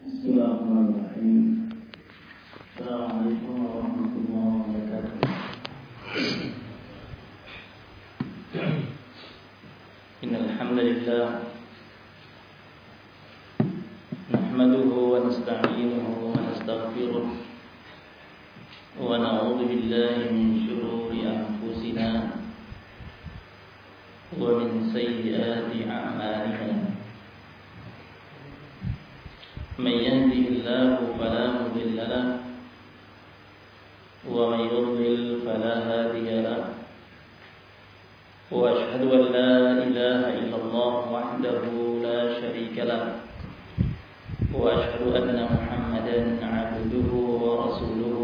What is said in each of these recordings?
Bismillahirrahmanirrahim. Assalamualaikum warahmatullahi wabarakatuh. Innal hamdalillah nahmaduhu wa nasta'inuhu wa nastaghfiruh wa na'udzu billahi min shururi anfusina wa min sayyiati a'malina. من يهده الله فلا مضل له ومن يضلل فلا هادي له وأشهد أن لا إله إلا الله وحده لا شريك له وأشهد أن محمدا عبده ورسوله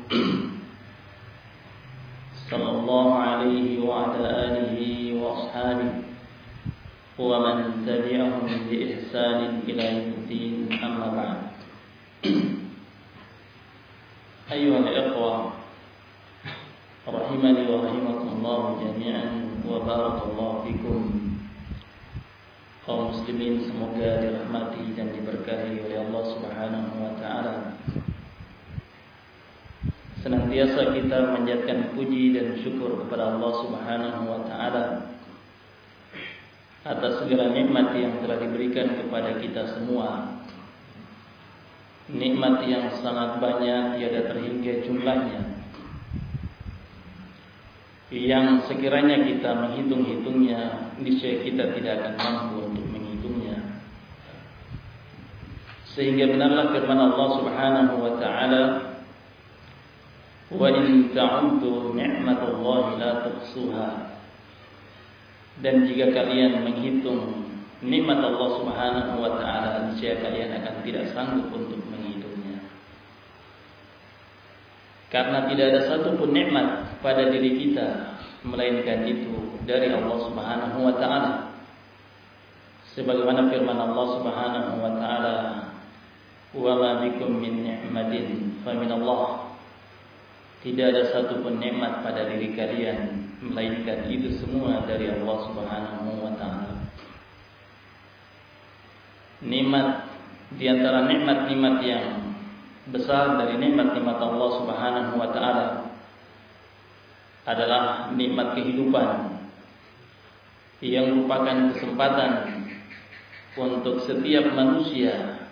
صلى الله عليه وعلى آله وأصحابه ومن تبعهم بإحسان إلى يوم الدين أما بعد. أيها الإخوة رحمني ورحمكم الله جميعا وبارك الله فيكم. Kaum muslimin semoga dirahmati dan diberkahi oleh Allah Subhanahu wa taala. Senantiasa kita menjadikan puji dan syukur kepada Allah Subhanahu wa taala atas segala nikmat yang telah diberikan kepada kita semua. Nikmat yang sangat banyak, tiada terhingga jumlahnya, yang sekiranya kita menghitung-hitungnya, niscaya kita tidak akan mampu untuk menghitungnya. Sehingga benarlah firman Allah Subhanahu wa taala, "Wa in ta'uddu ni'matallahi la tuhsuha." Dan jika kalian menghitung nikmat Allah Subhanahu wa taala, niscaya kalian akan tidak sanggup untuk menghitungnya. Karena tidak ada satupun nikmat pada diri kita melainkan itu dari Allah Subhanahu wa taala. Sebagaimana firman Allah Subhanahu wa taala, "Wa ma bikum min ni'matin fa min Allah." Tidak ada satupun nikmat pada diri kalian melainkan itu semua dari Allah Subhanahu wa taala. Nikmat di antara nikmat-nikmat yang besar dari nikmat-nikmat Allah Subhanahu wa taala adalah nikmat kehidupan yang merupakan kesempatan untuk setiap manusia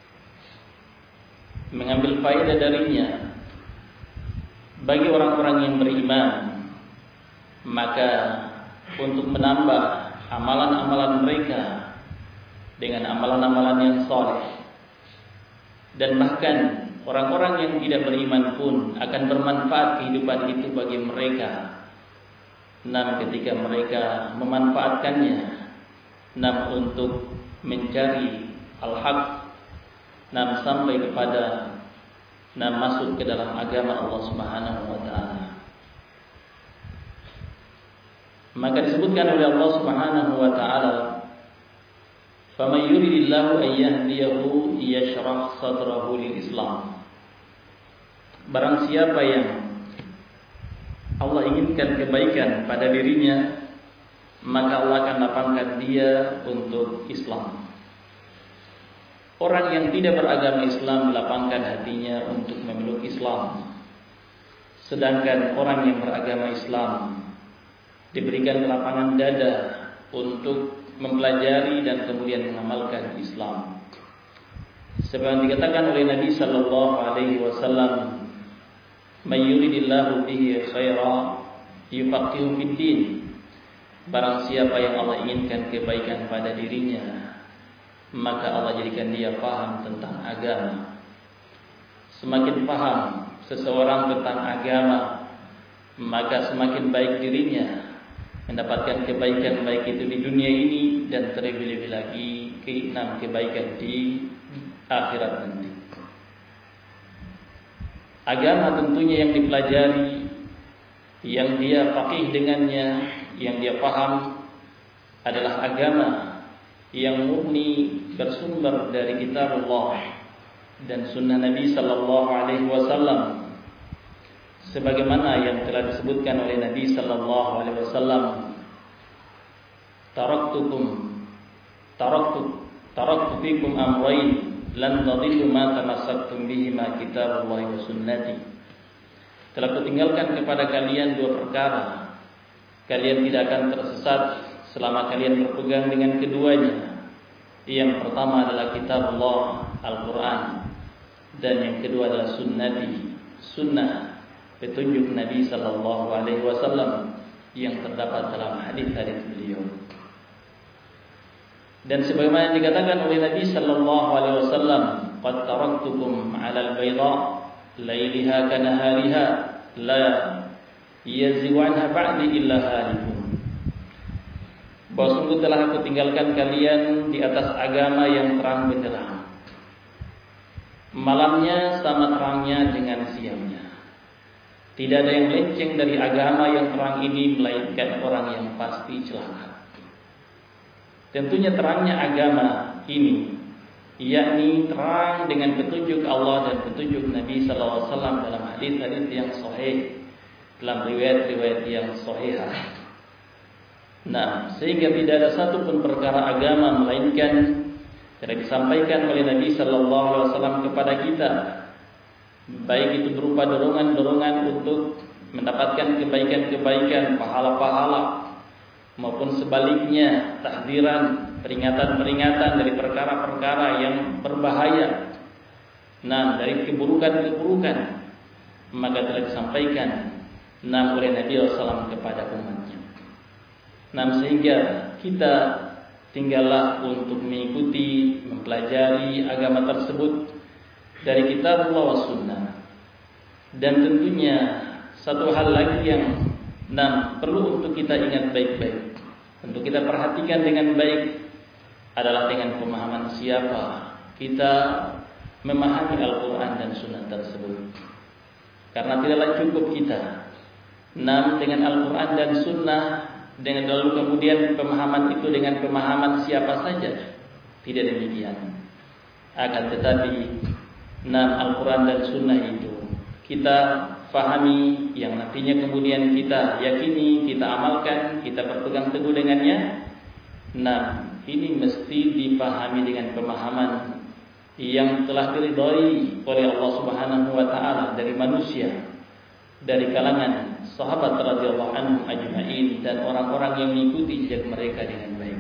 mengambil faedah darinya. Bagi orang-orang yang beriman, maka untuk menambah amalan-amalan mereka dengan amalan-amalan yang saleh, dan bahkan orang-orang yang tidak beriman pun akan bermanfaat kehidupan itu bagi mereka. Namun ketika mereka memanfaatkannya, namun untuk mencari al-haq, namun sampai kepada masuk ke dalam agama Allah Subhanahu wa taala. Maka disebutkan oleh Allah Subhanahu wa taala, "Faman yuridillahu an yahdiyahu yashrah sadrahu lil Islam." Barang siapa yang Allah inginkan kebaikan pada dirinya, maka Allah akan lapangkan dia untuk Islam. Orang yang tidak beragama Islam dilapangkan hatinya untuk memeluk Islam. Sedangkan orang yang beragama Islam diberikan lapangan dada untuk mempelajari dan kemudian mengamalkan Islam. Sebagaimana dikatakan oleh Nabi sallallahu alaihi wasallam, "May yuridillahu bihi khairan yufaqihu fid din." Barang siapa yang Allah inginkan kebaikan pada dirinya, maka Allah jadikan dia paham tentang agama. Semakin paham seseorang tentang agama, maka semakin baik dirinya mendapatkan kebaikan, baik itu di dunia ini dan terlebih-lebih lagi kebaikan di akhirat nanti. Agama tentunya yang dipelajari, yang dia faqih dengannya, yang dia paham adalah agama yang murni bersumber dari kitab Allah dan sunnah Nabi sallallahu alaihi wasallam, sebagaimana yang telah disebutkan oleh Nabi sallallahu alaihi wasallam, taraktu fikum amrayn lan tadillu ma tamassaktum bihi ma kitabullahi wa sunnati. Telah kutinggalkan kepada kalian dua perkara. Kalian tidak akan tersesat selama kalian berpegang dengan keduanya. Yang pertama adalah kitabullah, Al-Quran, dan yang kedua adalah sunnati, sunnah, petunjuk Nabi sallallahu alaihi wasallam yang terdapat dalam hadis-hadis beliau. Dan sebagaimana dikatakan oleh Nabi sallallahu alaihi wasallam, qad taraktukum 'alal bayda lailiha kanahariha la yazighu anha ba'di illa halikun. Bahwa sungguh telah aku tinggalkan kalian di atas agama yang terang benderang, malamnya sama terangnya dengan siangnya. Tidak ada yang melenceng dari agama yang terang ini melainkan orang yang pasti celaka. Tentunya terangnya agama ini, yakni terang dengan petunjuk Allah dan petunjuk Nabi SAW dalam hadis-hadis yang sahih, dalam riwayat-riwayat yang sahihah. Nah, sehingga tidak ada satu pun perkara agama melainkan telah disampaikan oleh Nabi sallallahu alaihi wasallam kepada kita, baik itu berupa dorongan-dorongan untuk mendapatkan kebaikan-kebaikan, pahala-pahala, maupun sebaliknya tahdiran, peringatan-peringatan dari perkara-perkara yang berbahaya. Nah, dari keburukan-keburukan, maka telah disampaikan oleh Nabi sallallahu alaihi wasallam kepada umatnya. Nah, sehingga kita tinggallah untuk mengikuti, mempelajari agama tersebut dari kitabullah wa sunnah. Dan tentunya satu hal lagi yang perlu untuk kita ingat baik-baik, untuk kita perhatikan dengan baik, adalah dengan pemahaman siapa kita memahami Al-Quran dan sunnah tersebut. Karena tidaklah cukup kita dengan Al-Quran dan sunnah dengan lalu kemudian pemahaman itu dengan pemahaman siapa saja. Tidak demikian. Akan tetapi Al-Quran dan sunnah itu kita fahami, yang nantinya kemudian kita yakini, kita amalkan, kita berpegang teguh dengannya. Ini mesti dipahami dengan pemahaman yang telah diridhai oleh Allah Subhanahu wa taala dari manusia, dari kalangan sahabat radhiyallahu anhum ajma'in dan orang-orang yang mengikuti jejak mereka dengan baik.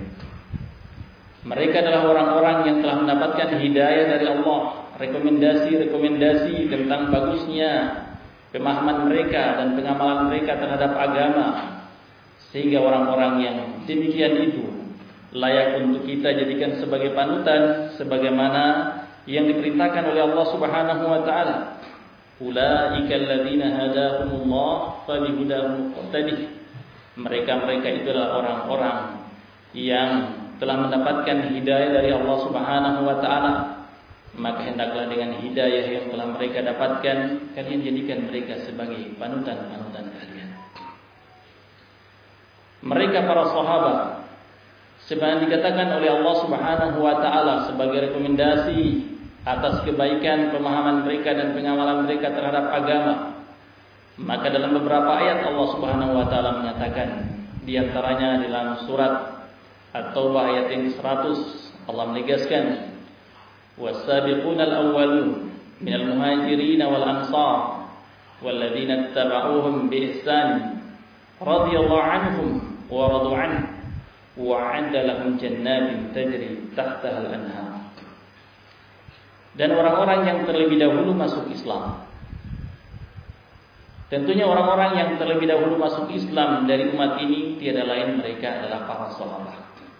Mereka adalah orang-orang yang telah mendapatkan hidayah dari Allah, rekomendasi-rekomendasi tentang bagusnya pemahaman mereka dan pengamalan mereka terhadap agama, sehingga orang-orang yang demikian itu layak untuk kita jadikan sebagai panutan, sebagaimana yang diperintahkan oleh Allah Subhanahu wa taala. Ulaika alladzina hadahumullah fabihudahum muqtadih. Mereka itu adalah orang-orang yang telah mendapatkan hidayah dari Allah Subhanahu wa taala. Maka hendaklah dengan hidayah yang telah mereka dapatkan, kalian jadikan mereka sebagai panutan-panutan kalian. Mereka para sahabat, sebagaimana dikatakan oleh Allah Subhanahu wa taala sebagai rekomendasi atas kebaikan pemahaman mereka dan pengamalan mereka terhadap agama. Maka dalam beberapa ayat Allah Subhanahu wa taala menyatakan, di antaranya dalam surat At-Taubah ayat yang 100, Allah menegaskan, was-sabiqunal awwalun minal muhajirin wal ansar walladzina ittaba'uuhum bi ihsan radhiyallahu anhum wa radu anhu wa 'adda lahum jannatin tajri tahtaha al-anhar. Dan orang-orang yang terlebih dahulu masuk Islam. Tentunya orang-orang yang terlebih dahulu masuk Islam dari umat ini tiada lain mereka adalah para sahabat.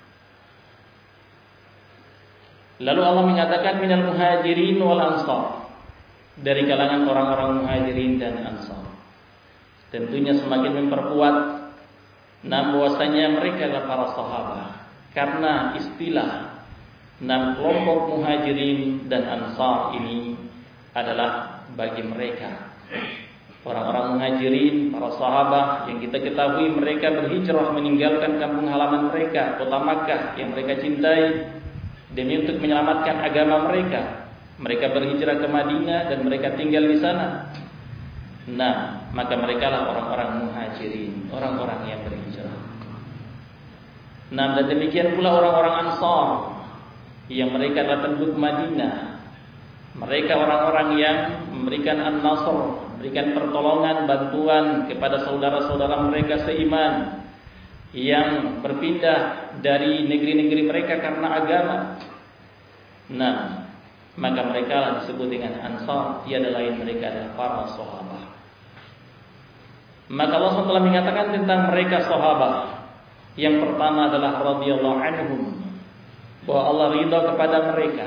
Lalu Allah mengatakan minal muhajirin wal ansar, dari kalangan orang-orang muhajirin dan ansar. Tentunya semakin memperkuat bahwasanya mereka adalah para sahabat, karena istilah kelompok muhajirin dan ansar ini adalah bagi mereka. Orang-orang muhajirin, para sahabat yang kita ketahui mereka berhijrah meninggalkan kampung halaman mereka, kota Makkah yang mereka cintai, demi untuk menyelamatkan agama mereka. Mereka berhijrah ke Madinah dan mereka tinggal di sana. Maka mereka lah orang-orang muhajirin, orang-orang yang berhijrah. Dan demikian pula orang-orang ansar, yang mereka adalah penduduk Madinah, Mereka orang-orang yang memberikan an-nasr, memberikan pertolongan, bantuan kepada saudara-saudara mereka seiman yang berpindah dari negeri-negeri mereka karena agama. Nah, maka mereka lah disebut dengan Ansar, tiada lain mereka adalah para sahabat. Maka Allah SWT mengatakan tentang mereka sahabat. Yang pertama adalah radhiyallahu anhum, bahwa Allah ridha kepada mereka.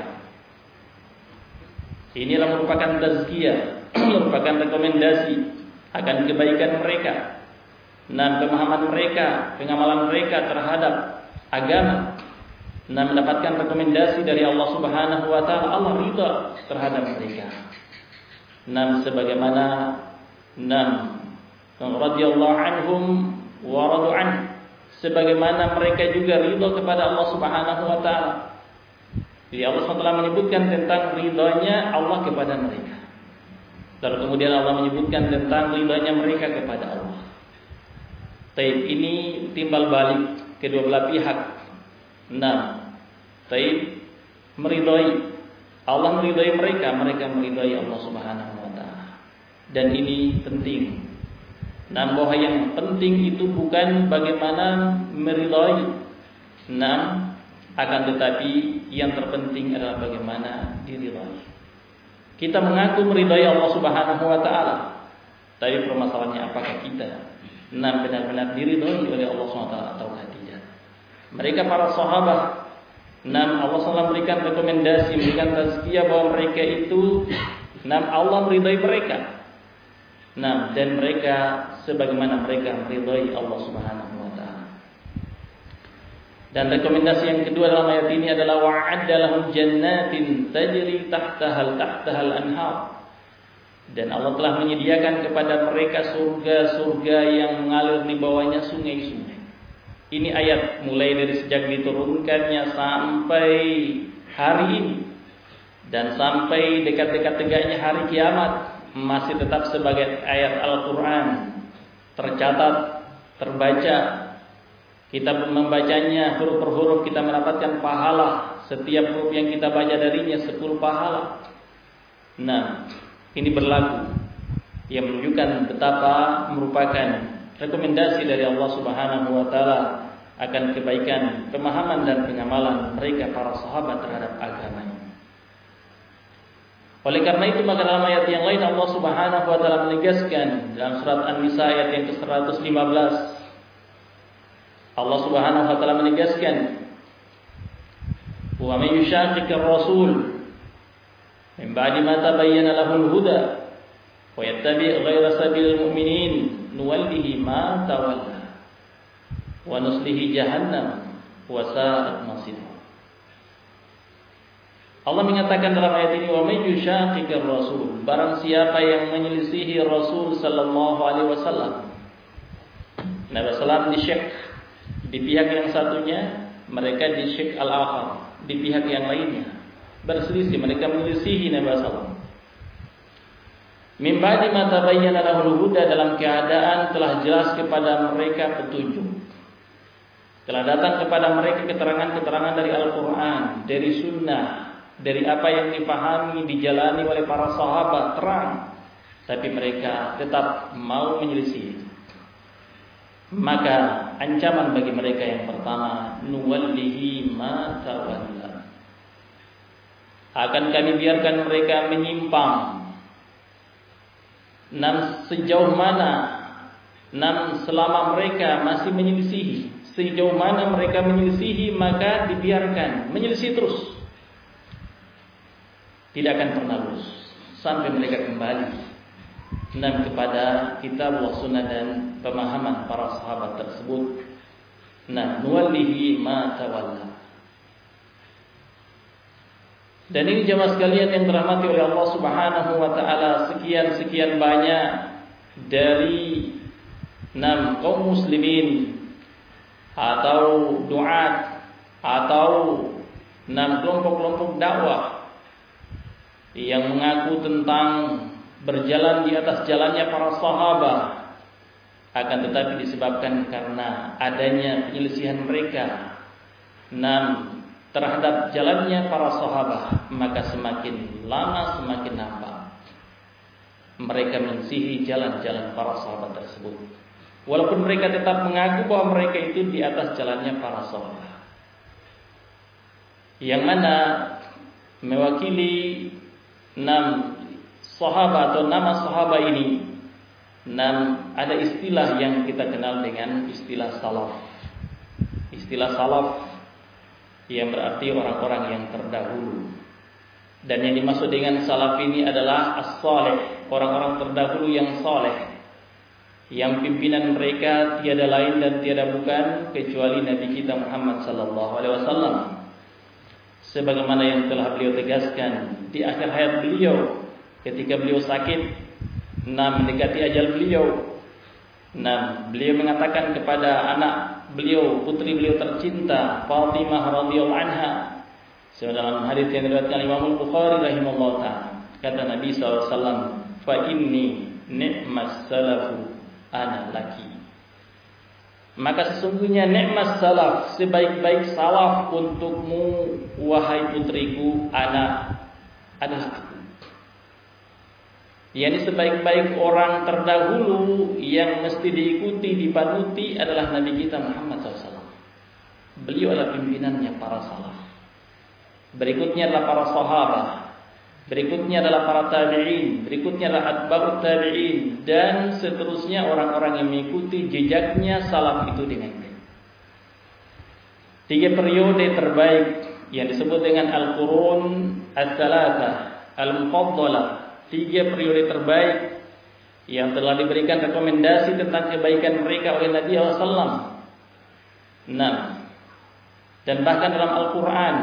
Inilah merupakan tazkiyah, merupakan rekomendasi akan kebaikan mereka dan pemahaman mereka, pengamalan mereka terhadap agama, dan mendapatkan rekomendasi dari Allah Subhanahu wa taala. Allah ridha terhadap mereka. Nam sebagaimana radhiyallahu anhum wa radu an, sebagaimana mereka juga ridha kepada Allah Subhanahu wa taala. Jadi Allah SWT menyebutkan tentang ridhanya Allah kepada mereka. Lalu kemudian Allah menyebutkan tentang ridhanya mereka kepada Allah. Taib ini timbal balik kedua belah pihak. Taib meridhai, Allah meridhai mereka, mereka meridhai Allah Subhanahu wa taala. Dan ini penting. Bahwa yang penting itu bukan bagaimana meridhai, akan tetapi yang terpenting adalah bagaimana diridhai. Kita mengaku meridhai Allah Subhanahu wa taala, tapi permasalahannya apakah kita benar-benar diridhai oleh Allah Subhanahu wa taala ataukah tidak? Mereka para sahabat, Allah SWT memberikan rekomendasi, memberikan tazkiyah bahwa mereka itu Allah meridhai mereka. Dan mereka sebagaimana mereka meridhai Allah Subhanahu wa taala. Dan rekomendasi yang kedua dalam ayat ini adalah wa'adda lahum jannatin tajri tahtahal anhar. Dan Allah telah menyediakan kepada mereka surga-surga yang mengalir di bawahnya sungai-sungai. Ini ayat mulai dari sejak diturunkannya sampai hari ini, dan sampai dekat-dekat tegaknya hari kiamat masih tetap sebagai ayat Al-Quran, tercatat, terbaca. Kita membacanya huruf per huruf, kita mendapatkan pahala. Setiap huruf yang kita baca darinya 10 pahala. Ini berlaku, yang menunjukkan betapa merupakan rekomendasi dari Allah Subhanahu wa taala akan kebaikan, pemahaman dan pengamalan mereka para sahabat terhadap agamanya. Oleh karena itu, maka dalam ayat yang lain Allah Subhanahu wa taala menegaskan dalam surat An-Nisa ayat yang ke-115, Allah Subhanahu wa taala menegaskan, "Wa may yushaqiqir rasul min ba'di ma tabayyana lahul huda wa yattabi' ghayra sabilil mu'minin nuwallihi ma tawalla wa nuslihi jahannam wa sa'at masir." Allah mengatakan dalam ayat ini, "Wa may yushaqiqir rasul", barang siapa yang menyelisihi Rasul sallallahu alaihi wasallam. Nabi sallallahu disyaq di pihak yang satunya, mereka disyaq al-akhar di pihak yang lainnya, berselisih, mereka menyelisihi Nabi sallallahu. Min ba'di ma tabayyana lahul huda, dalam keadaan telah jelas kepada mereka petunjuk. Telah datang kepada mereka keterangan-keterangan dari Al-Quran, dari Sunnah, dari apa yang dipahami, dijalani oleh para sahabat terang, tapi mereka tetap mau menyelisih. Maka ancaman bagi mereka yang pertama, nuwallihi ma tawalla, akan kami biarkan mereka menyimpang. Sejauh mana, selama mereka masih menyelisihi, sejauh mana mereka menyelisihi, maka dibiarkan menyelisih terus, tidak akan pernah lulus sampai mereka kembali kepada kitab wa sunnah dan pemahaman para sahabat tersebut. Nuwallihi ma tawalla. Dan ini jemaah sekalian yang dirahmati oleh Allah Subhanahu wa taala, sekian banyak dari kaum muslimin atau duat atau kelompok-kelompok dakwah yang mengaku tentang berjalan di atas jalannya para sahabat, akan tetapi disebabkan karena adanya penyelisihan mereka, terhadap jalannya para sahabat, maka semakin lama semakin nampak mereka menyisihi jalan-jalan para sahabat tersebut. Walaupun mereka tetap mengaku bahwa mereka itu di atas jalannya para sahabat, yang mana mewakili 6 sahabat atau nama sahabat ini, 6 ada istilah yang kita kenal dengan istilah salaf. Istilah salaf yang berarti orang-orang yang terdahulu. Dan yang dimaksud dengan salaf ini adalah as-salih, orang-orang terdahulu yang saleh, yang pimpinan mereka tiada lain dan tiada bukan kecuali Nabi kita Muhammad sallallahu alaihi wasallam. Sebagaimana yang telah beliau tegaskan di akhir hayat beliau ketika beliau sakit, mendekati ajal beliau. Beliau mengatakan kepada anak beliau, putri beliau tercinta Fatimah radhiyallahu anha, dalam hadis yang diriwayatkan Imam Bukhari rahimahullah taala, kata Nabi SAW, fa inni ni'mas salafu ana laki. Maka sesungguhnya ni'mas salaf, sebaik-baik salaf untukmu wahai putriku, ana adalah aku. Yani sebaik-baik orang terdahulu yang mesti diikuti, dipanuti adalah Nabi kita Muhammad SAW. Beliau adalah pimpinannya para salaf. Berikutnya adalah para sahabat, berikutnya adalah para tabi'in, berikutnya adalah atba'ut tabi'in, dan seterusnya orang-orang yang mengikuti jejaknya salaf itu dengan baik. 3 periode terbaik yang disebut dengan al-qurun ats-tsalatsah al-mufaddalah, 3 periode terbaik yang telah diberikan rekomendasi tentang kebaikan mereka oleh Nabi SAW. Dan bahkan dalam Al-Quran,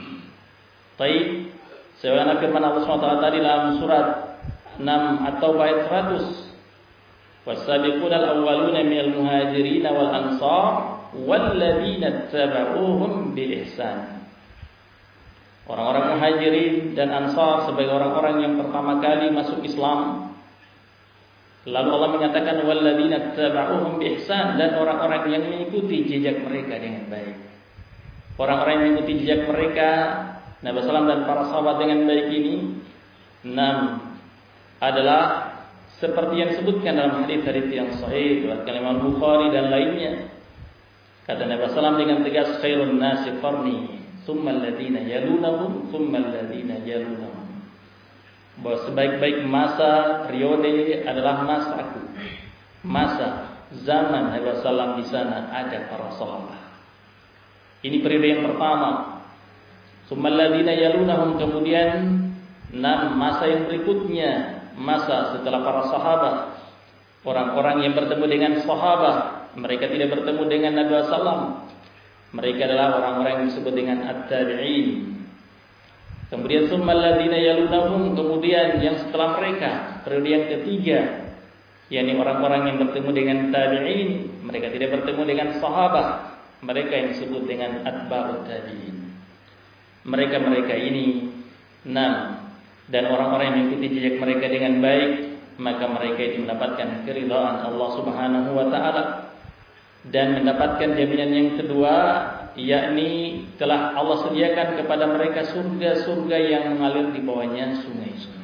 sebagaimana firman Allah SWT tadi dalam surat 6 atau ayat 100, was-sabiquna al-awwaluna minal muhajirin wal ansar walladzina tabauhum bi ihsan. Orang-orang muhajirin dan ansar sebagai orang-orang yang pertama kali masuk Islam. Lalu Allah menyatakan walladzina tabauhum bi ihsan, dan orang-orang yang mengikuti jejak mereka dengan baik. Orang-orang yang mengikuti jejak mereka Nabi SAW dan para sahabat dengan baik ini, 6 adalah seperti yang disebutkan dalam hadis-hadis yang sahih riwayat Imam Bukhari dan lainnya. Kata Nabi SAW dengan tegas, khairun nasi qarni thumma alladziina yalunahum thumma alladziina yalunahum. Bahwa sebaik-baik masa periode adalah masa aku. Masa zaman Nabi SAW di sana ada para sahabat. Ini periode yang pertama. Thumma alladziina yalunahum, kemudian 6 masa yang berikutnya, masa setelah para sahabat, orang-orang yang bertemu dengan sahabat, mereka tidak bertemu dengan Nabi SAW. Mereka adalah orang-orang yang disebut dengan at-tabi'in. Kemudian thumma alladziina yalunahum, kemudian yang setelah mereka, periode yang ketiga, yakni orang-orang yang bertemu dengan tabi'in, mereka tidak bertemu dengan sahabat, mereka yang disebut dengan atba'ut tabi'in. Mereka ini 6, dan orang-orang yang mengikuti jejak mereka dengan baik, maka mereka itu mendapatkan keridhaan Allah Subhanahu wa taala dan mendapatkan jaminan yang kedua, yakni telah Allah sediakan kepada mereka surga-surga yang mengalir di bawahnya sungai-sungai.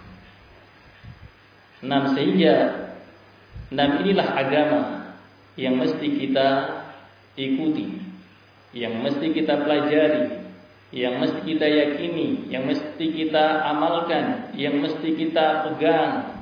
6 sehingga 6 inilah agama yang mesti kita ikuti, yang mesti kita pelajari, yang mesti kita yakini, yang mesti kita amalkan, yang mesti kita pegang.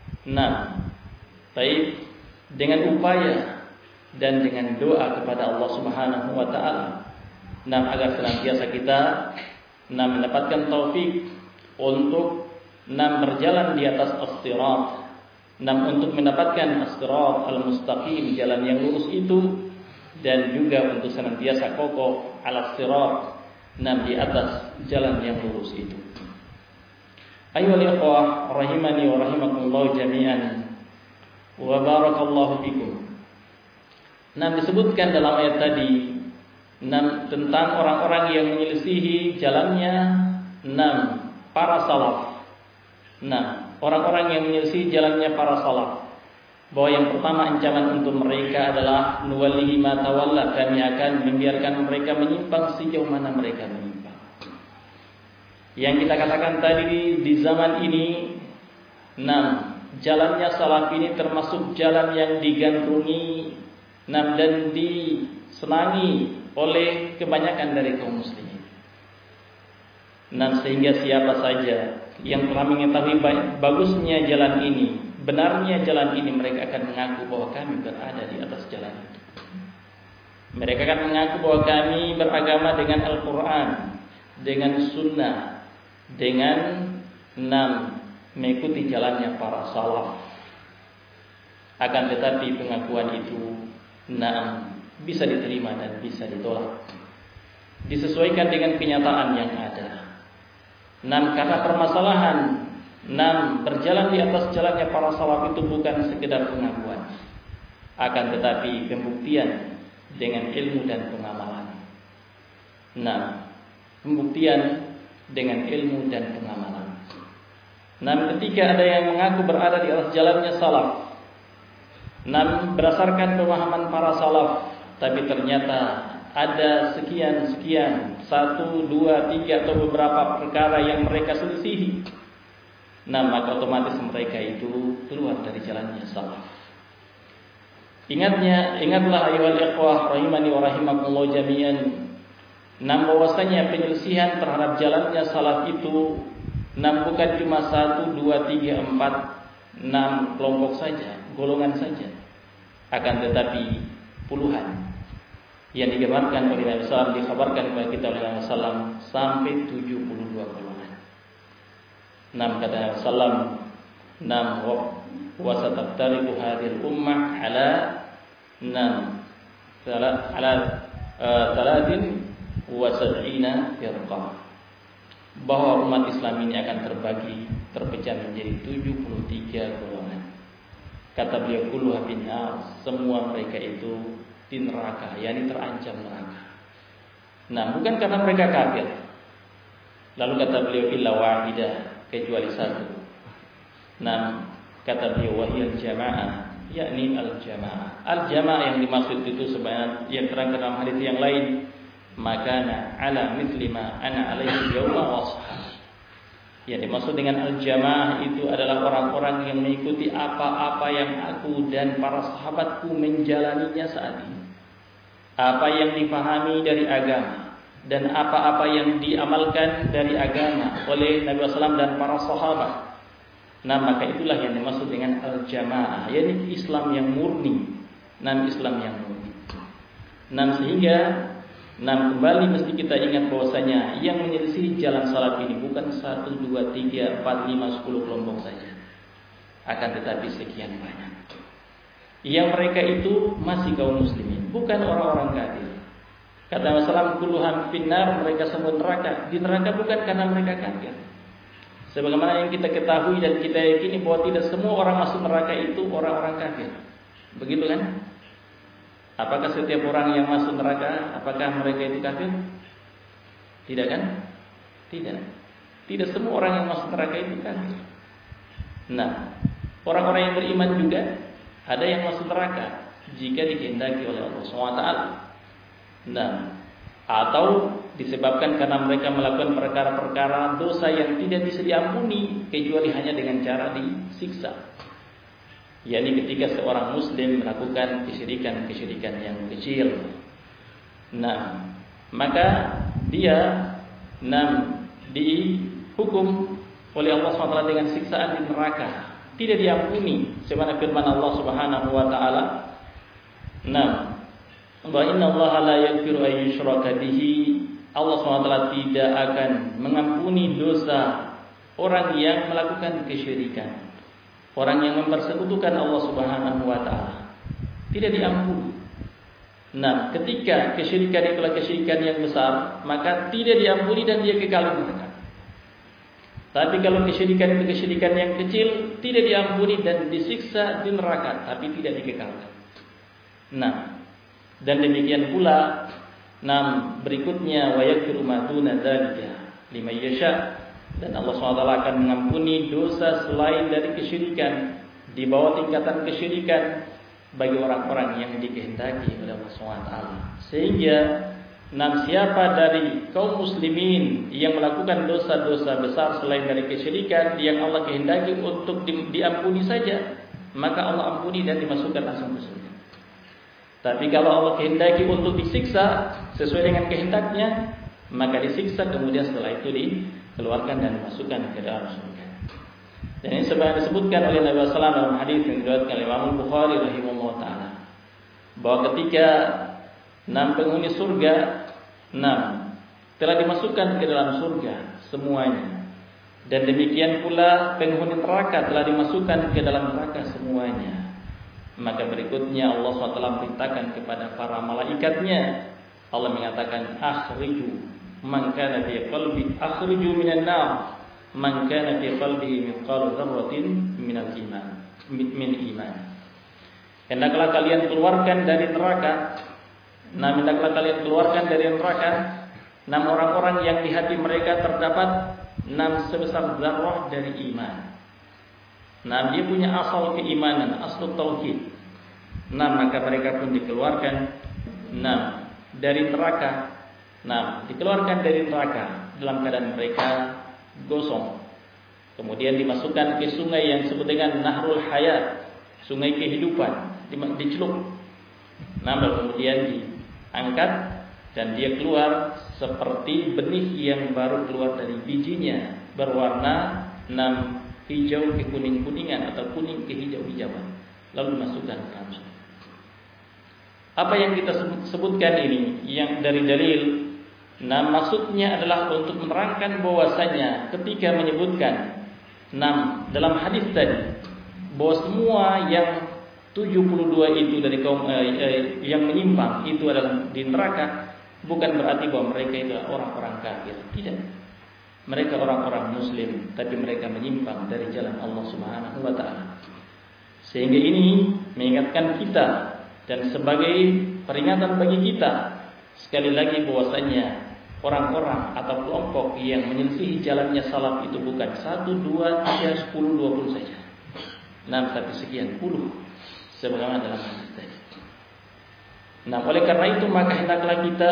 Baik dengan upaya dan dengan doa kepada Allah Subhanahu wa taala. Agar senantiasa kita mendapatkan taufik untuk berjalan di atas as-sirat. Untuk mendapatkan as-sirat al-mustaqim, jalan yang lurus itu, dan juga untuk senantiasa kokoh al-sirat, di atas jalan yang lurus itu. Ayyuhal ikhwah rahimani wa rahimakumullah jami'an wa barakallahu fikum. Disebutkan dalam ayat tadi tentang orang-orang yang menyelisihi jalannya para salaf. Orang-orang yang menyelisihi jalannya para salaf. bahwa yang pertama ancaman untuk mereka adalah nuwallihi ma tawalla, kami akan membiarkan mereka menyimpang sejauh mana mereka menyimpang. Yang kita katakan tadi di zaman ini, jalannya salaf ini termasuk jalan yang digandrungi dan disenangi oleh kebanyakan dari kaum muslimin. Sehingga siapa saja yang telah mengetahui bagusnya jalan ini, benarnya jalan ini, mereka akan mengaku bahwa kami berada di atas jalan itu. Mereka akan mengaku bahwa kami beragama dengan Al-Quran, dengan Sunnah, dengan mengikuti jalannya para salaf. Akan tetapi pengakuan itu bisa diterima dan bisa ditolak, disesuaikan dengan kenyataan yang ada. Karena permasalahan berjalan di atas jalannya para salaf itu bukan sekedar pengakuan, akan tetapi pembuktian dengan ilmu dan pengamalan. Pembuktian dengan ilmu dan pengamalan. Ketika ada yang mengaku berada di atas jalannya salaf, berdasarkan pemahaman para salaf, tapi ternyata ada sekian, 1, 2, 3 atau beberapa perkara yang mereka selisihi, maka otomatis mereka itu keluar dari jalannya salaf. Ingatlah ayyuhal ikhwah rahimani wa rahimakumullah jami'an, bahwasanya penyelisihan terhadap jalannya salaf itu bukan cuma 1, 2, 3, 4, 6 kelompok saja, golongan saja, akan tetapi puluhan yang digambarkan oleh Nabi SAW, dikabarkan kepada kita oleh Nabi SAW sampai 72 golongan. Kata Nabi SAW, wa sataftariqu hadhil ummah ala 73 firqah, bahwa umat Islam ini akan terpecah menjadi 73 golongan. Kata beliau, kulluha finnar, semua mereka itu di neraka, yakni terancam neraka. Bukan karena mereka kafir. Lalu kata beliau, illa wahidah, kecuali satu. Kata beliau, wahiyal jamaah, yakni al-jamaah. Al-jamaah yang dimaksud itu sebenarnya yang terangkan dalam hadis yang lain, makana ala mithli ma ana alaihi yawma washabi. Yang dimaksud dengan al-jamaah itu adalah orang-orang yang mengikuti apa-apa yang aku dan para sahabatku menjalaninya saat ini. Apa yang dipahami dari agama dan apa-apa yang diamalkan dari agama oleh Nabi SAW dan para sahabat. Maka itulah yang dimaksud dengan al-jamaah, yakni Islam yang murni. Islam yang murni. Sehingga kembali mesti kita ingat bahwasanya yang menyelisih jalan salaf ini bukan 1, 2, 3, 4, 5, 10 kelompok saja, akan tetapi sekian banyak. Yang mereka itu masih kaum muslimin, bukan orang-orang kafir. Kata Rasulullah, kulluhum finnar, mereka semua neraka. Di neraka bukan karena mereka kafir. Sebagaimana yang kita ketahui dan kita yakini bahwa tidak semua orang masuk neraka itu orang-orang kafir. Begitu kan? Apakah setiap orang yang masuk neraka, apakah mereka itu kafir? Tidak kan? Tidak. Tidak semua orang yang masuk neraka itu kafir. Orang-orang yang beriman juga ada yang masuk neraka jika dikehendaki oleh Allah SWT. Atau disebabkan karena mereka melakukan perkara-perkara dosa yang tidak bisa diampuni kecuali hanya dengan cara disiksa. yakni ketika seorang muslim melakukan kesyirikan yang kecil. Maka dia dihukum oleh Allah SWT dengan siksaan di neraka, tidak diampuni, sebagaimana firman Allah Subhanahu wa taala, wa inna Allah la yaghfiru an yushraka bihi. Allah SWT tidak akan mengampuni dosa orang yang melakukan kesyirikan, orang yang mempersekutukan Allah Subhanahu wa taala, tidak diampuni. Ketika kesyirikan itulah kesyirikan yang besar, maka tidak diampuni dan dia kekal di neraka. Tapi kalau kesyirikan itu kesyirikan yang kecil, tidak diampuni dan disiksa di neraka, tapi tidak dikekalkan. Dan demikian pula berikutnya, wa yaghfiru ma duna dzalika liman yasha, dan Allah SWT akan mengampuni dosa selain dari kesyirikan di bawah tingkatan kesyirikan bagi orang-orang yang dikehendaki oleh Allah SWT. Sehingga siapa dari kaum muslimin yang melakukan dosa-dosa besar selain dari kesyirikan yang Allah kehendaki untuk diampuni saja, maka Allah ampuni dan dimasukkan langsung ke surga. Tapi kalau Allah kehendaki untuk disiksa sesuai dengan kehendaknya, maka disiksa kemudian setelah itu dikeluarkan dan dimasukkan ke dalam surga. Dan ini sebagaimana disebutkan oleh Nabi SAW dalam hadis yang diriwayatkan oleh Imam Bukhari rahimahullah taala, bahwa ketika 6 penghuni surga telah dimasukkan ke dalam surga semuanya, dan demikian pula penghuni neraka telah dimasukkan ke dalam neraka semuanya, maka berikutnya Allah SWT perintahkan kepada para malaikatnya. Allah mengatakan, akhriju man kana fi qalbi, akhriju minan nar man kana fi qalbihi mithqalu dzarratin minal iman, min iman. Hendaklah kalian keluarkan dari neraka. Hendaklah kalian keluarkan dari neraka 6 orang-orang yang di hati mereka terdapat 6 sebesar zarrah dari iman. Dia punya asal keimanan, asal tauhid. Maka mereka pun dikeluarkan dari neraka. Dikeluarkan dari neraka dalam keadaan mereka gosong. Kemudian dimasukkan ke sungai yang disebut dengan Nahrul Hayat, sungai kehidupan, dicelup. Kemudian diangkat dan dia keluar seperti benih yang baru keluar dari bijinya, berwarna hijau ke kuning-kuningan atau kuning ke hijau-hijauan, lalu dimasukkan ke dalam surga. Apa yang kita sebutkan ini yang dari dalil, maksudnya adalah untuk menerangkan bahwasanya ketika menyebutkan dalam hadis tadi bahwa semua yang 72 itu dari kaum yang menyimpang itu adalah di neraka, bukan berarti bahwa mereka itu orang-orang kafir. Tidak. Mereka orang-orang muslim, tapi mereka menyimpang dari jalan Allah Subhanahu wa taala. Sehingga ini mengingatkan kita dan sebagai peringatan bagi kita sekali lagi bahwasanya orang-orang atau kelompok yang menyelisihi jalannya salaf itu bukan 1, 2, 3, 10, 20 saja. Tapi sekian puluh sebagaimana dalam hadis tadi. Oleh karena itu maka hendaklah kita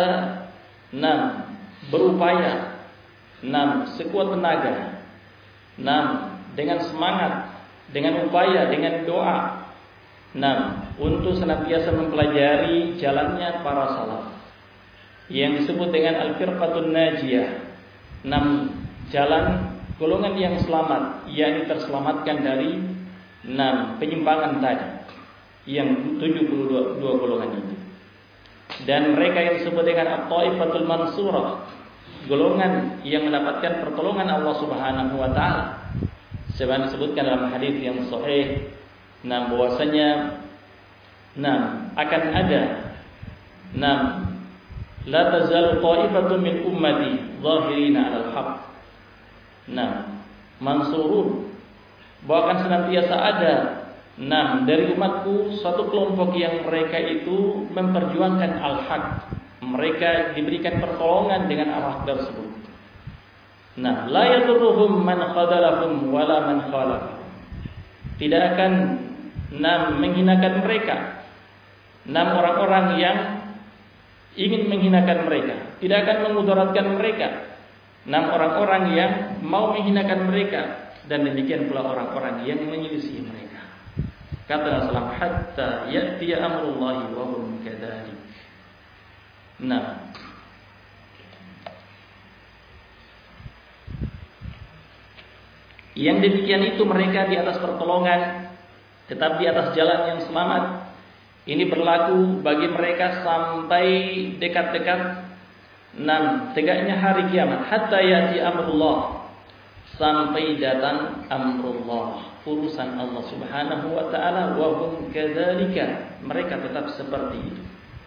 berupaya sekuat tenaga dengan semangat, dengan upaya, dengan doa untuk senantiasa mempelajari jalannya para salaf yang disebut dengan al-firqatun najiyah, 6 jalan golongan yang selamat, yakni terselamatkan dari 6 penyimpangan tadi, yang 72 golongan itu. Dan mereka yang disebut dengan at-taifatul mansurah, golongan yang mendapatkan pertolongan Allah Subhanahu wa taala. Sebagaimana disebutkan dalam hadis yang sahih, bahwasanya akan ada la tazalu ta'ifatun min ummati zahirina 'alal haqq. Mansurun, bahwa akan senantiasa ada dari umatku suatu kelompok yang mereka itu memperjuangkan al-haq. Mereka diberikan pertolongan dengan al-haq tersebut. La yadurruhum man khadalahum wala man khalafahum. Tidak akan menghinakan mereka. Orang-orang yang ingin menghinakan mereka, tidak akan memudaratkan mereka. Orang-orang yang mau menghinakan mereka, dan demikian pula orang-orang yang menyelisih mereka. Kata Rasulullah, hatta ya'tiya amrullahi wa hum kadzalik. Yang demikian itu mereka di atas pertolongan, tetap di atas jalan yang selamat. Ini berlaku bagi mereka sampai dekat-dekat tegaknya hari kiamat. Hatta ya'ti amrullah, sampai datang amrullah, urusan Allah Subhanahu wa taala, wa hum kadzalika, mereka tetap seperti itu.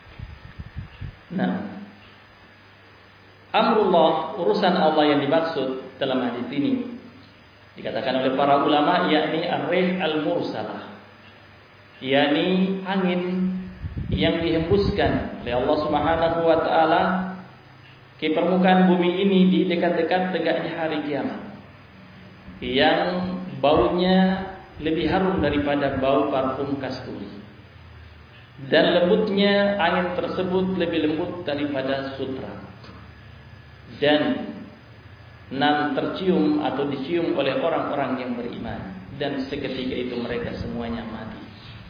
Amrullah, urusan Allah yang dimaksud dalam hadis ini dikatakan oleh para ulama yakni ar-rih al-mursalah, yakni angin yang dihembuskan oleh Allah Subhanahu wa taala ke permukaan bumi ini di dekat-dekat tegaknya hari kiamat, yang baunya lebih harum daripada bau parfum kasturi. Dan lembutnya angin tersebut lebih lembut daripada sutra. Dan tercium atau dicium oleh orang-orang yang beriman. Dan seketika itu mereka semuanya mati.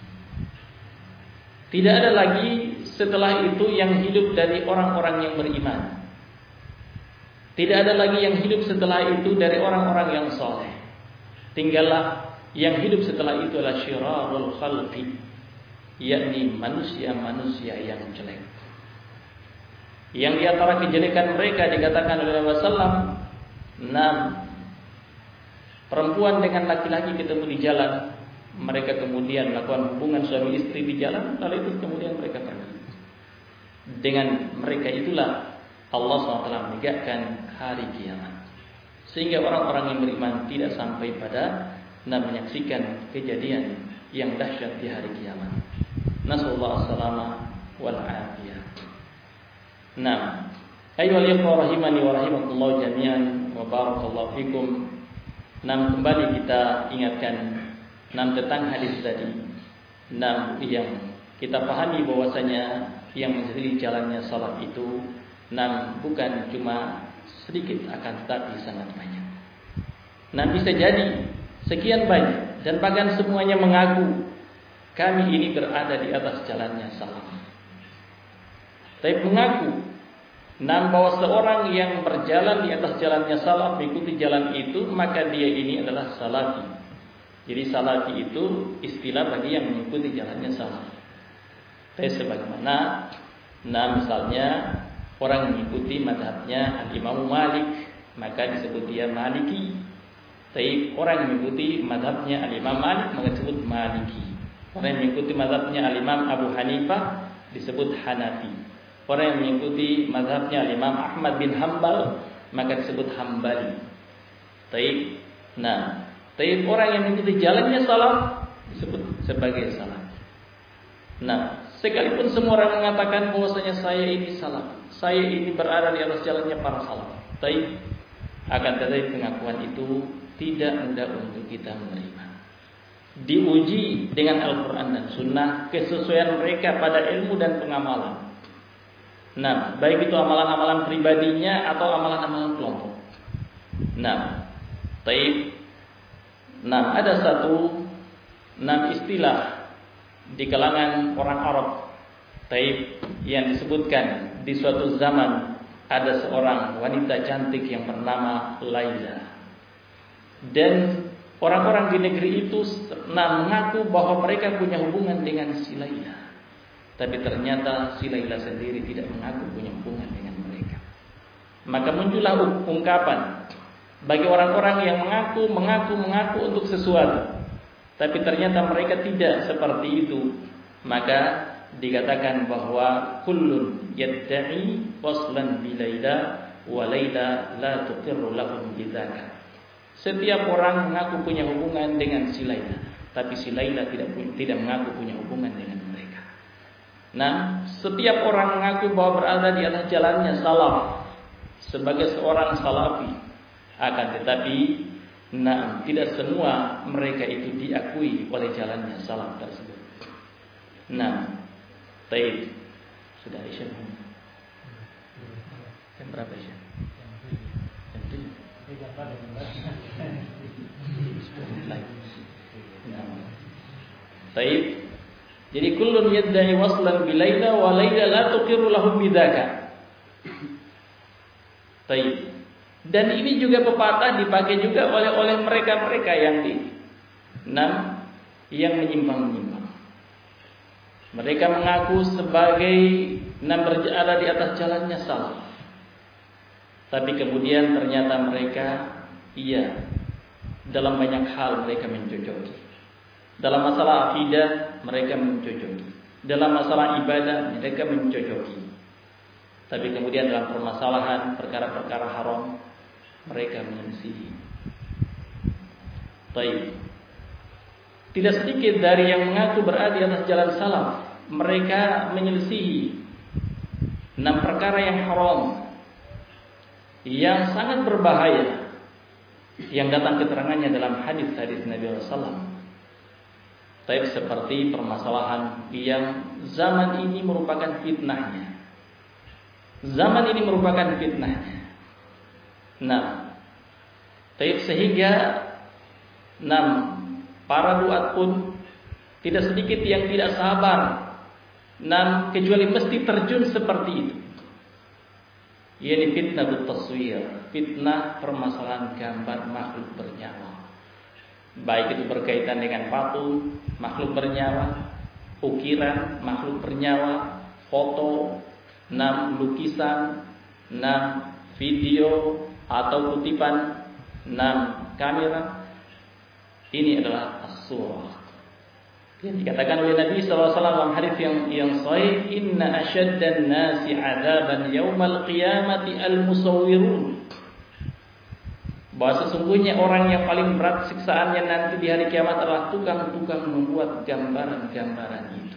Tidak ada lagi setelah itu yang hidup dari orang-orang yang beriman. Tidak ada lagi yang hidup setelah itu dari orang-orang yang soleh. Tinggallah yang hidup setelah itu adalah syirarul khalqi, yakni manusia-manusia yang jelek. Yang di antara kejelekan mereka dikatakan oleh Rasulullah SAW, perempuan dengan laki-laki ketemu di jalan, mereka kemudian melakukan hubungan suami istri di jalan, lalu itu kemudian mereka pergi. Dengan mereka itulah Allah SWT menegakkan hari kiamat, sehingga orang-orang yang beriman tidak sampai pada menyaksikan kejadian yang dahsyat di hari kiamat. Nasallallahu as-salama wal afiyah. Nah, ayyuhal ikhwah rahimani wa rahimakumullah jami'an wa barakallahu fikum. Kembali kita ingatkan tentang hadis tadi. Yang kita pahami bahwasanya yang menjadi jalannya salat itu bukan cuma sedikit, akan tetapi sangat banyak. Bisa jadi sekian banyak dan bahkan semuanya mengaku kami ini berada di atas jalannya salat. Tapi mengaku bahwa seorang yang berjalan di atas jalannya salaf, mengikuti jalan itu, maka dia ini adalah salafi. Jadi salafi itu istilah bagi yang mengikuti jalannya salaf. Tapi sebagaimana misalnya orang mengikuti madhabnya Al-Imam Malik, maka disebut dia Maliki. Tapi orang yang mengikuti madhabnya Al-Imam Malik, maka disebut Maliki. Orang yang mengikuti madhabnya Al-Imam Abu Hanifah disebut Hanafi. Orang yang mengikuti mazhabnya Imam Ahmad bin Hanbal, maka disebut Hambali. Taib orang yang mengikuti jalannya salaf disebut sebagai salaf. Sekalipun semua orang mengatakan bahwasanya saya ini salaf, saya ini berada di atas jalannya para salaf, akan tetapi pengakuan itu tidak mudah untuk kita menerima. Diuji dengan Al-Quran dan Sunnah, kesesuaian mereka pada ilmu dan pengamalan. Baik itu amalan-amalan pribadinya atau amalan-amalan kelompok. Ada satu istilah di kalangan orang Arab, yang disebutkan di suatu zaman ada seorang wanita cantik yang bernama Laila. Dan orang-orang di negeri itu mengaku bahwa mereka punya hubungan dengan si Laila. Tapi ternyata si Laila sendiri tidak mengaku punya hubungan dengan mereka. Maka muncullah ungkapan bagi orang-orang yang mengaku untuk sesuatu, tapi ternyata mereka tidak seperti itu. Maka dikatakan bahwa kullun yadda'i waslan bi Laila wa Laila la tuqirru lahum bidzaka. Setiap orang mengaku punya hubungan dengan si Laila, tapi si Laila tidak mengaku punya hubungan dengan mereka. Setiap orang mengaku bahwa berada di atas jalannya salaf sebagai seorang salafi, akan tetapi tidak semua mereka itu diakui oleh jalannya salaf tersebut. Sudah Isya? Jam berapa Isya? Jam 7. Jadi kullun yadda'i waslan bi Laila wa Laila la tuqirru lahum bidzaka. Dan ini juga pepatah dipakai juga oleh mereka-mereka yang menyimpang-menyimpang. Mereka mengaku sebagai berada di atas jalannya salaf. Tapi kemudian ternyata mereka dalam banyak hal mereka mencocoki. Dalam masalah akidah mereka mencocoki. Dalam masalah ibadah mereka mencocoki. Tapi kemudian dalam permasalahan perkara-perkara haram mereka menyelisihi. Tidak sedikit dari yang mengaku berada di atas jalan salaf, mereka menyelisihi 6 perkara yang haram, yang sangat berbahaya, yang datang keterangannya dalam hadis Nabi SAW. Tapi seperti permasalahan yang zaman ini merupakan fitnahnya. Zaman ini merupakan fitnahnya. Nah, sehingga para duat pun tidak sedikit yang tidak sabar, kecuali mesti terjun seperti itu. Ini fitnah taswir, fitnah permasalahan gambar makhluk bernyawa. Baik itu berkaitan dengan patung makhluk bernyawa, ukiran makhluk bernyawa, foto, lukisan, video atau kutipan, kamera. Ini adalah as-surah. Yang dikatakan oleh Nabi SAW dalam hadis yang sahih, inna asyaddan nasi 'adzaban yaumal qiyamati al-musawwirun. Bahwa sesungguhnya orang yang paling berat siksaannya nanti di hari kiamat adalah tukang-tukang membuat gambaran-gambaran itu.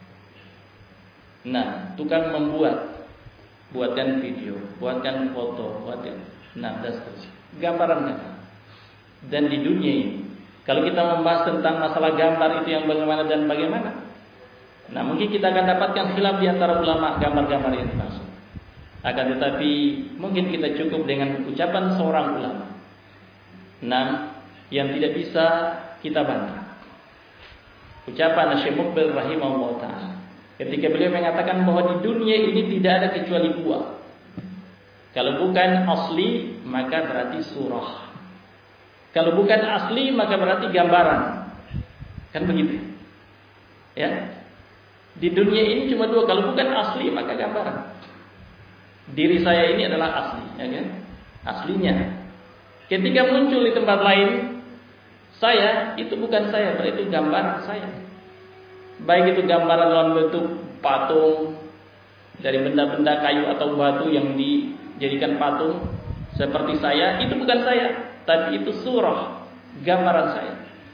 Tukang membuat, buatkan video, buatkan foto, buatkan dan seterusnya. Gambaran-gambaran. Dan di dunia ini, kalau kita membahas tentang masalah gambar itu yang bagaimana dan bagaimana, mungkin kita akan dapatkan khilaf di antara ulama gambar-gambar yang dimaksud. Akan tetapi mungkin kita cukup dengan ucapan seorang ulama, yang tidak bisa kita bantah. Ucapan Syekh Muqbil rahimahullah ta'ala, ketika beliau mengatakan bahwa di dunia ini tidak ada kecuali dua. Kalau bukan asli, maka berarti surah. Kalau bukan asli, maka berarti gambaran. Kan begitu. Ya. Di dunia ini cuma dua. Kalau bukan asli, maka gambaran. Diri saya ini adalah asli, ya kan? Aslinya. Ketika muncul di tempat lain, saya itu bukan saya, berarti itu gambaran saya. Baik itu gambaran dalam bentuk patung dari benda-benda kayu atau batu yang dijadikan patung seperti saya, itu bukan saya, tapi itu surah, gambaran saya.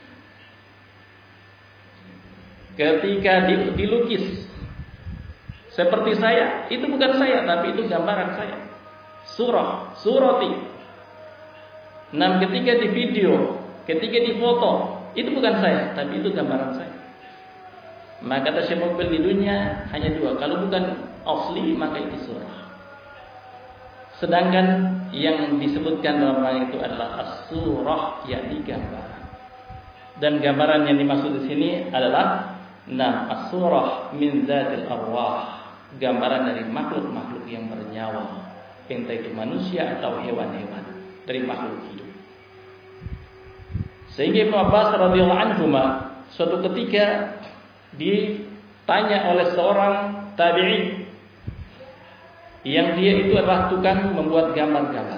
Ketika dilukis seperti saya, itu bukan saya, tapi itu gambaran saya. Surati. Ketika di video, ketika di foto, itu bukan saya, tapi itu gambaran saya. Maka kata Syekh Muqbil, di dunia hanya dua. Kalau bukan asli, maka itu surah. Sedangkan yang disebutkan dalam ayat itu adalah as-surah, yakni gambaran. Dan gambaran yang dimaksud di sini adalah as-surah min dzatil arwah, gambaran dari makhluk-makhluk yang bernyawa, entah itu manusia atau hewan-hewan dari makhluk hidup. Sehingga Ibnu Abbas radhiyallahu anhu suatu ketika ditanya oleh seorang tabi'in yang dia itu adalah tukang membuat gambar-gambar.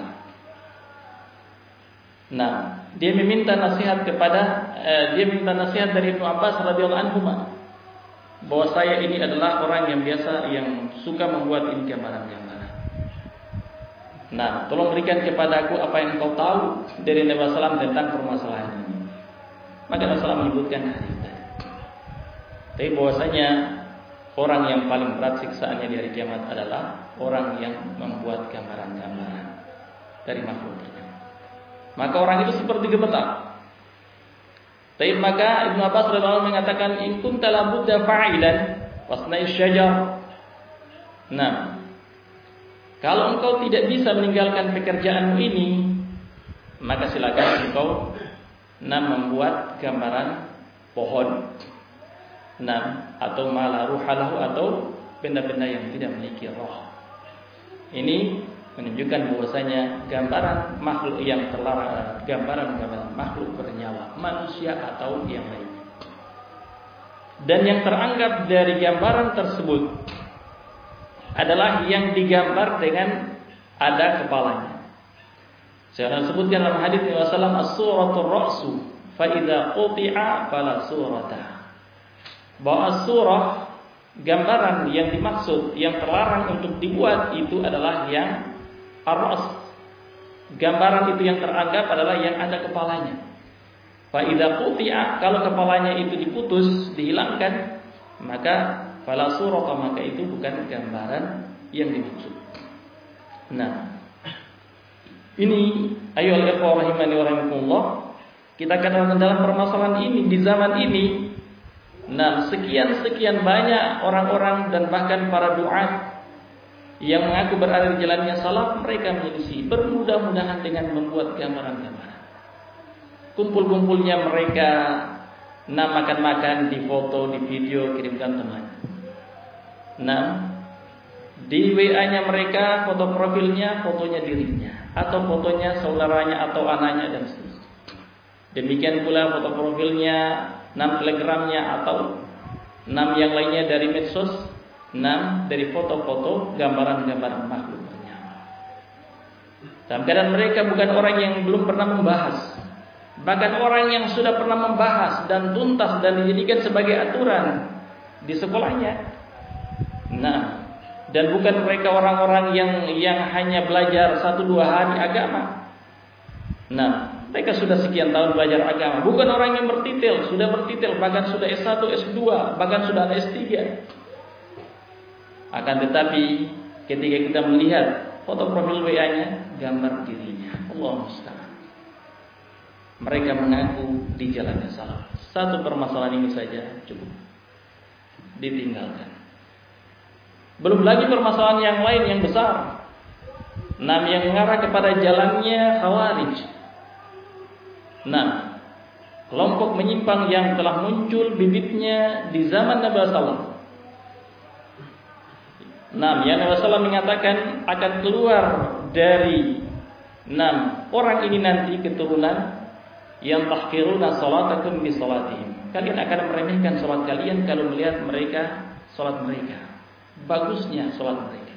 Dia minta nasihat dari Ibnu Abbas radhiyallahu anhu bahwa saya ini adalah orang yang biasa yang suka membuat ini gambaran-gambaran. Tolong berikan kepadaku apa yang kau tahu dari Nabi SAW tentang permasalahan ini. Maka Nabi SAW menyebutkan hadis tadi. Tapi bahwasanya orang yang paling berat siksaannya di hari kiamat adalah orang yang membuat gambaran-gambaran dari makhluk bernyawa. Maka orang itu seperti gemetar. Tapi maka Ibnu Abbas radhiyallahu anhu mengatakan, in kunta la budda fa'ilan wasna'i syajar. Kalau engkau tidak bisa meninggalkan pekerjaanmu ini, maka silakan engkau membuat gambaran pohon, atau ma la ruha lahu, atau benda-benda yang tidak memiliki roh. Ini menunjukkan bahwasanya gambaran makhluk yang terlarang, gambaran makhluk bernyawa, manusia atau yang lain. Dan yang teranggap dari gambaran tersebut adalah yang digambar dengan ada kepalanya. Saya sebutkan dalam hadis Rasulullah, as-suratul ra'su fa idza quti'a fala surata. Bahwa surah, gambaran yang dimaksud, yang terlarang untuk dibuat itu adalah yang ar-ra's. Gambaran itu yang teranggap adalah yang ada kepalanya. Fa idza quti'a, kalau kepalanya itu diputus, dihilangkan, maka fala surata, maka itu bukan gambaran yang dimaksud. Ini ayolah ikhwah rahimani wa rahimakumullah, kita katakan dalam permasalahan ini di zaman ini Nah, sekian banyak orang-orang dan bahkan para duat yang mengaku berada di jalannya salaf, mereka menyelisih. Bermudah-mudahan dengan membuat gambaran-gambaran. Kumpul-kumpulnya mereka, makan-makan, di foto, di video, kirimkan teman. Nah, di WA-nya mereka, foto profilnya, fotonya dirinya, atau fotonya saudaranya atau anaknya dan seterusnya. Demikian pula foto profilnya, telegramnya atau yang lainnya dari medsos, dari foto-foto gambaran-gambaran makhluk bernyawa. Dalam keadaan mereka bukan orang yang belum pernah membahas, bahkan orang yang sudah pernah membahas dan tuntas dan dijadikan sebagai aturan di sekolahnya. Dan bukan mereka orang-orang yang hanya belajar 1-2 hari agama. Mereka sudah sekian tahun belajar agama. Bukan orang yang bertitel, sudah bertitel, bahkan sudah S1, S2, bahkan sudah ada S3. Akan tetapi ketika kita melihat foto profil WA-nya, gambar dirinya, Allah musta'an. Mereka mengaku di jalannya salaf. Satu permasalahan ini saja cukup ditinggalkan. Belum lagi permasalahan yang lain yang besar, yang mengarah kepada jalannya Khawarij. Kelompok menyimpang yang telah muncul bibitnya di zaman Nabi sallallahu. Yang Nabi sallallahu mengatakan akan keluar dari orang ini nanti keturunan yang tahqiruna salatakum bi salatihim. Kalian akan meremehkan salat kalian kalau melihat mereka salat mereka. Bagusnya salat mereka.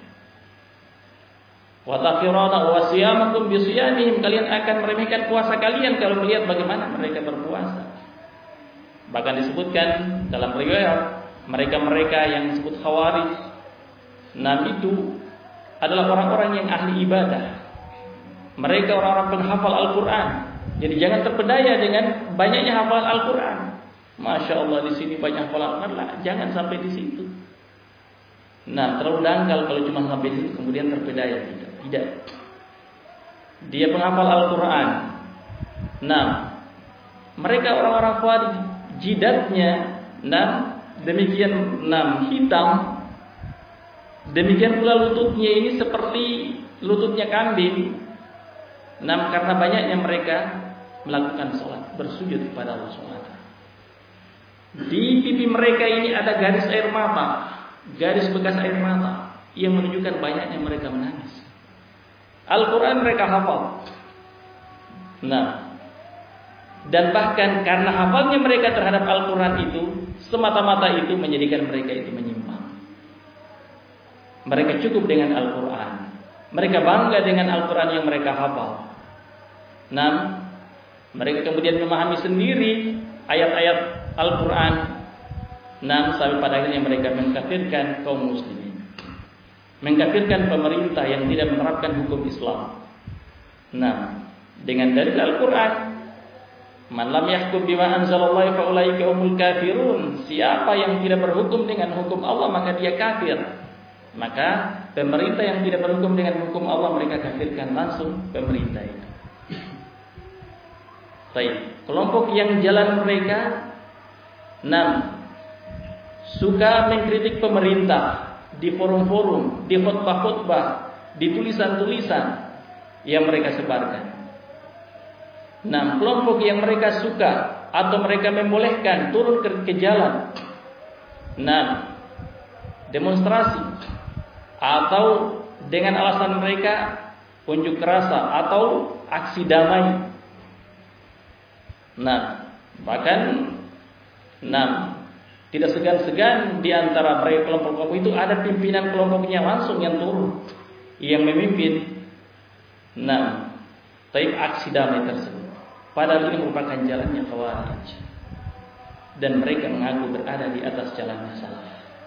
Wa takhirana wa siyamakum bi siyamihim, kalian akan meremehkan puasa kalian kalau melihat bagaimana mereka berpuasa. Bahkan disebutkan dalam riwayat mereka-mereka yang disebut Khawarij, itu adalah orang-orang yang ahli ibadah. Mereka orang-orang penghafal Al-Qur'an. Jadi jangan terpedaya dengan banyaknya hafalan Al-Qur'an. Masya Allah di sini banyak hafalan Al-Qur'an, jangan sampai di situ. Terlalu dangkal kalau cuma sampai di situ kemudian terpedaya. Tidak. Dia penghafal Al-Quran. Mereka orang-orang Khawarij, jidatnya demikian hitam. Demikian pula lututnya ini seperti lututnya kambing. Karena banyaknya mereka melakukan sholat, bersujud kepada Allah SWT. Di pipi mereka ini ada garis air mata, garis bekas air mata yang menunjukkan banyaknya mereka menangis. Al-Quran mereka hafal. Dan bahkan karena hafalnya mereka terhadap Al-Quran itu, semata-mata itu menjadikan mereka itu menyimpang. Mereka cukup dengan Al-Quran. Mereka bangga dengan Al-Quran yang mereka hafal. Mereka kemudian memahami sendiri ayat-ayat Al-Quran. Sampai pada akhirnya mereka mengkafirkan kaum muslimin. Mengkafirkan pemerintah yang tidak menerapkan hukum Islam. Dengan dalil Al-Quran, man lam yahkum bima anzalallahu fa ulaika humul kafirun. Siapa yang tidak berhukum dengan hukum Allah maka dia kafir. Maka pemerintah yang tidak berhukum dengan hukum Allah mereka kafirkan langsung pemerintah itu. Baik, kelompok yang jalan mereka suka mengkritik pemerintah di forum-forum, di khutbah-khutbah, di tulisan-tulisan yang mereka sebarkan. Kelompok yang mereka suka atau mereka membolehkan turun ke jalan, demonstrasi atau dengan alasan mereka unjuk rasa atau aksi damai. Bahkan tidak segan-segan di antara mereka kelompok-kelompok itu ada pimpinan kelompoknya langsung yang turun, yang memimpin. Tapi aksi damai tersebut, padahal ini merupakan jalannya Khawarij, dan mereka mengaku berada di atas jalannya salaf.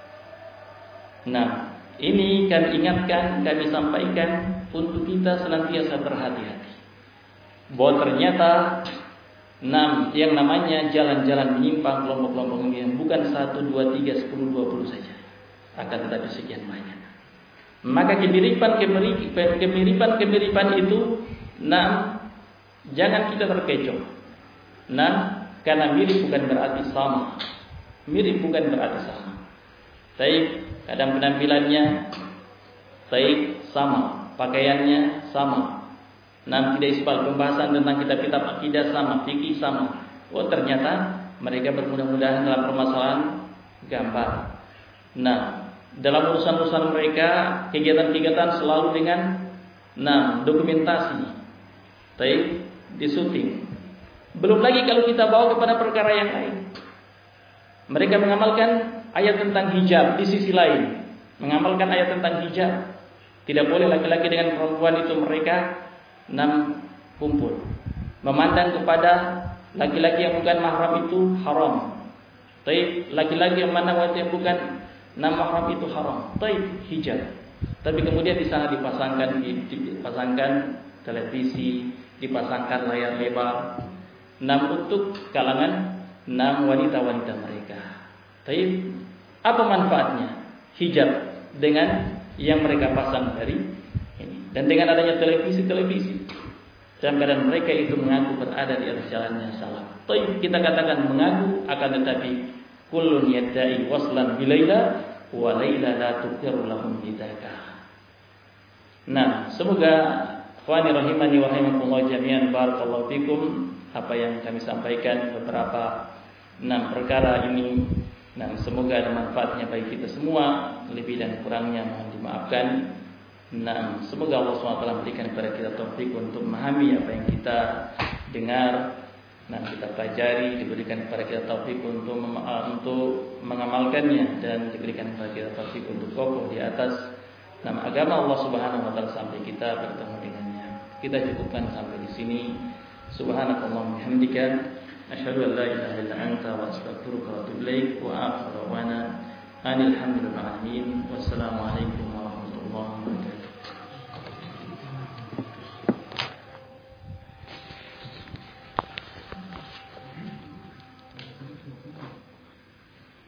Ini kami ingatkan, kami sampaikan untuk kita senantiasa berhati-hati bahwa ternyata yang namanya jalan-jalan menyimpang kelompok-kelompok ini bukan 1, 2, 3, 10, 20 saja, akan tetapi sekian banyak. Maka kemiripan itu jangan kita terkecoh. Karena mirip bukan berarti sama. Mirip bukan berarti sama. Taib, kadang penampilannya taib sama, pakaiannya sama. Tidak isbal, pembahasan tentang kitab-kitab akidah sama, fikih sama. Oh ternyata mereka bermudah-mudahan dalam permasalahan gambar. Dalam urusan-urusan mereka, kegiatan-kegiatan selalu dengan dokumentasi. Taib, disuting. Belum lagi kalau kita bawa kepada perkara yang lain. Mereka mengamalkan ayat tentang hijab di sisi lain. Mengamalkan ayat tentang hijab. Tidak boleh laki-laki dengan perempuan itu mereka kumpul. Memandang kepada laki-laki yang bukan mahram itu haram. Taib, laki-laki yang memandang wanita yang bukan mahram itu haram. Taib, hijab. Tapi kemudian di sana dipasangkan televisi, dipasangkan layar lebar. Untuk kalangan wanita-wanita mereka. Taib, apa manfaatnya hijab dengan yang mereka pasang dari ini? Dan dengan adanya televisi, dalam keadaan mereka itu mengaku berada di atas jalannya salah. Taib, kita katakan mengaku, akan tetapi kullun yadda'i waslan bilaila wa laila la tuqiru lahum bidaka. Semoga ikhwani rahimani wa rahimakumullah jami'an, barakallahu fikum. Apa yang kami sampaikan beberapa perkara ini, semoga ada manfaatnya bagi kita semua. Lebih dan kurangnya mohon dimaafkan. Semoga Allah SWT memberikan kepada kita taufik untuk memahami apa yang kita dengar, kita pelajari, diberikan kepada kita taufik untuk mengamalkannya, dan diberikan kepada kita taufik untuk kokoh di atas agama Allah Subhanahu wa taala sampai kita bertemu dengannya. Kita cukupkan sampai di sini. Subhanakallahumma bihamdika asyhadu an la ilaha illa anta wa astaghfiruka wa atubu ilaik wa akhiru da'wana alhamdulillahi rabbil alamin. Wassalamu alaikum warahmatullahi wabarakatuh.